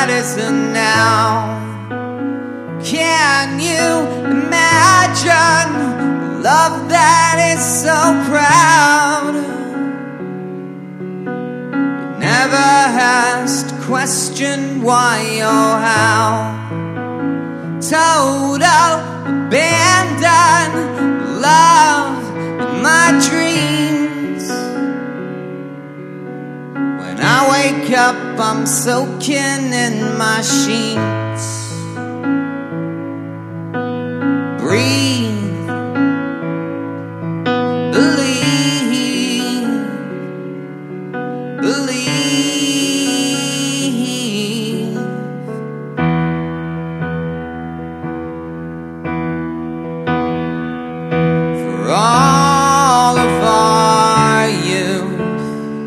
that isn't now. Can you imagine love that is so proud? You never asked, question why or how. Total abandon love in my dreams. When I wake up, I'm soaking in my sheets. Breathe, believe, believe. For all of our youth,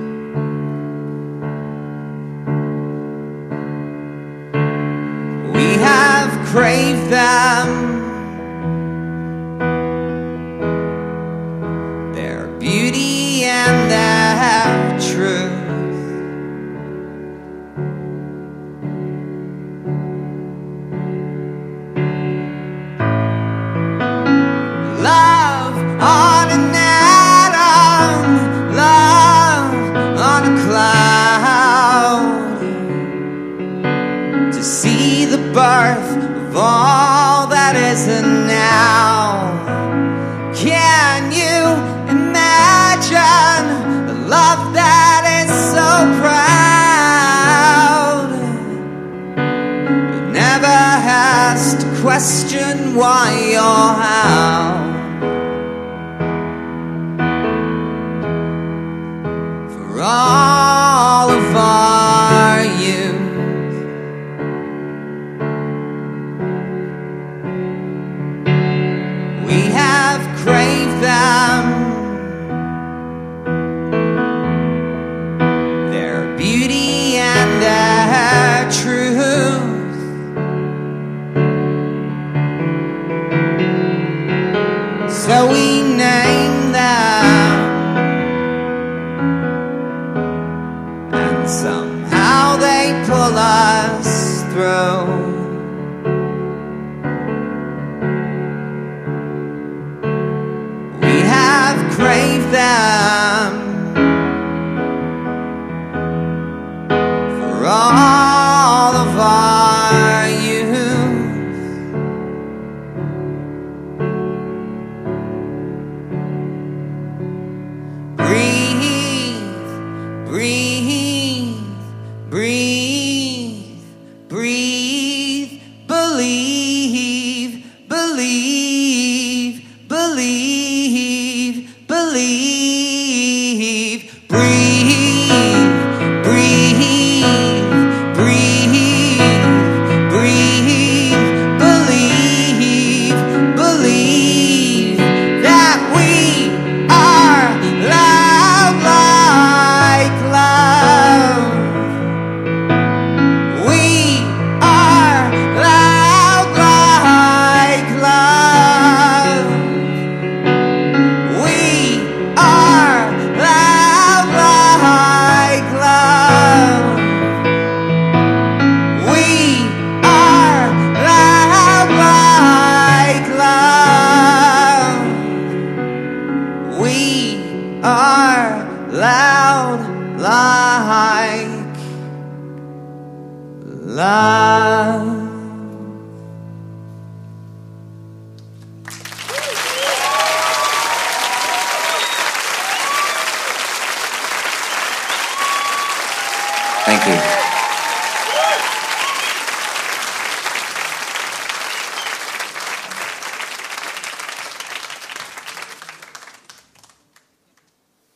we have craved them. Beauty and their truth. Love on an atom, love on a cloud, to see the birth of all that isn't now. Can you imagine the love that is so proud? You never asked, question why or how. For all of our youth, we have craved them. Beauty and their truth. So we name them, and somehow they pull us through. We have craved them. All of our youth, breathe, breathe, breathe, breathe, believe, believe, believe, believe, breathe, breathe. Loud like love. Thank you.